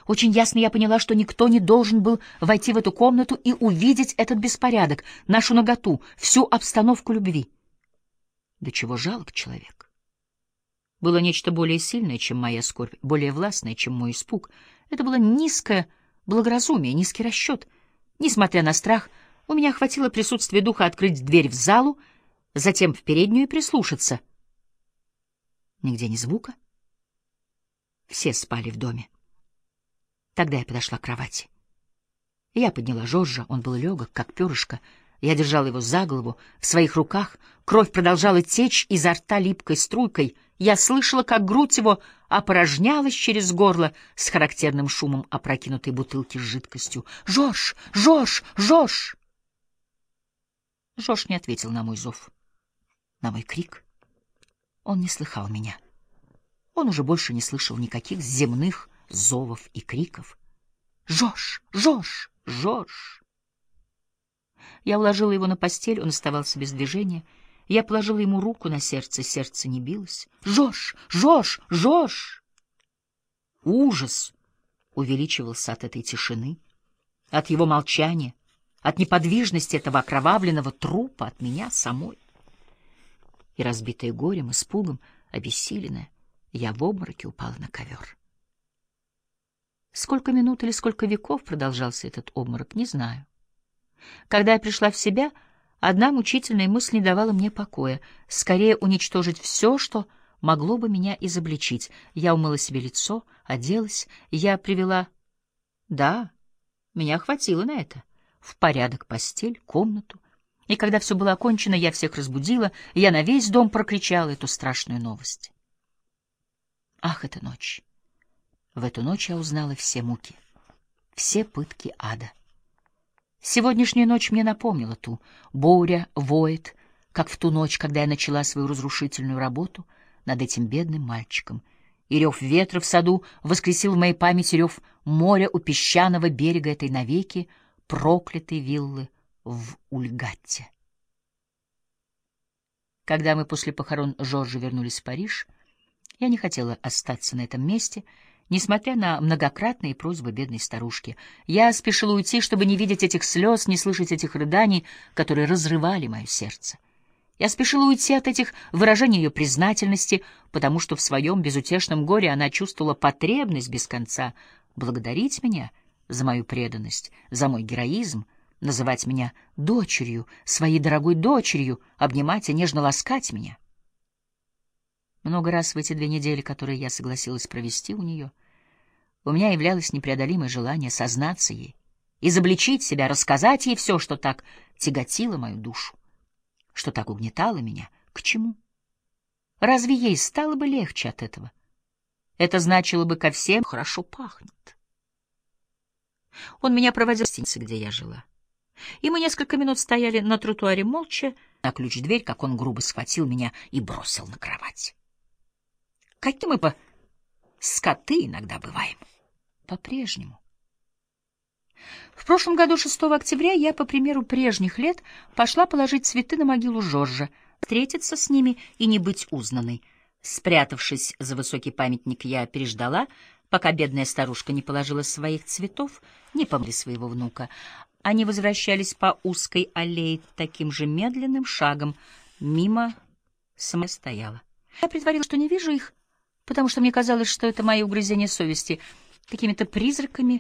Очень ясно я поняла, что никто не должен был войти в эту комнату и увидеть этот беспорядок, нашу наготу, всю обстановку любви. До чего жалок человек. Было нечто более сильное, чем моя скорбь, более властное, чем мой испуг. Это было низкое благоразумие, низкий расчет. Несмотря на страх, у меня хватило присутствия духа открыть дверь в залу, затем в переднюю и прислушаться. Нигде ни звука. Все спали в доме. Тогда я подошла к кровати. Я подняла Жоржа, он был легок, как перышко. Я держала его за голову, в своих руках. Кровь продолжала течь изо рта липкой струйкой. Я слышала, как грудь его опорожнялась через горло с характерным шумом опрокинутой бутылки с жидкостью. «Жорж! Жорж! Жорж!» Жорж не ответил на мой зов, на мой крик. Он не слыхал меня. Он уже больше не слышал никаких земных зовов и криков. «Жорж! Жорж! Жорж!» Я уложила его на постель, он оставался без движения. Я положила ему руку на сердце, сердце не билось. «Жорж! Жорж! Жорж!» Ужас увеличивался от этой тишины, от его молчания, от неподвижности этого окровавленного трупа, от меня самой. И, разбитая горем, испугом, обессиленная, я в обмороке упала на ковер. Сколько минут или сколько веков продолжался этот обморок, не знаю. Когда я пришла в себя, одна мучительная мысль не давала мне покоя — скорее уничтожить все, что могло бы меня изобличить. Я умыла себе лицо, оделась, я привела... Да, меня хватило на это. В порядок постель, комнату. И когда все было окончено, я всех разбудила, и я на весь дом прокричала эту страшную новость. Ах, эта ночь! В эту ночь я узнала все муки, все пытки ада. Сегодняшняя ночь мне напомнила ту. Буря воет, как в ту ночь, когда я начала свою разрушительную работу над этим бедным мальчиком. И рев ветра в саду воскресил в моей памяти рев моря у песчаного берега этой навеки проклятой виллы в Ульгатте. Когда мы после похорон Жоржа вернулись в Париж, я не хотела остаться на этом месте, несмотря на многократные просьбы бедной старушки. Я спешила уйти, чтобы не видеть этих слез, не слышать этих рыданий, которые разрывали мое сердце. Я спешила уйти от этих выражений ее признательности, потому что в своем безутешном горе она чувствовала потребность без конца благодарить меня за мою преданность, за мой героизм, называть меня дочерью, своей дорогой дочерью, обнимать и нежно ласкать меня. Много раз в эти 2 недели, которые я согласилась провести у нее, у меня являлось непреодолимое желание сознаться ей, изобличить себя, рассказать ей все, что так тяготило мою душу, что так угнетало меня. К чему? Разве ей стало бы легче от этого? Это значило бы, ко всем хорошо пахнет. Он меня проводил в гостинице, где я жила. И мы несколько минут стояли на тротуаре молча, на ключ дверь, как он грубо схватил меня и бросил на кровать. Какие мы скоты иногда бываем. По-прежнему. В прошлом году, 6 октября, я, по примеру прежних лет, пошла положить цветы на могилу Жоржа, встретиться с ними и не быть узнанной. Спрятавшись за высокий памятник, я переждала, пока бедная старушка не положила своих цветов, не помогли своего внука. Они возвращались по узкой аллее таким же медленным шагом. Мимо сама стояла. Я притворилась, что не вижу их, потому что мне казалось, что это мои угрызения совести какими-то призраками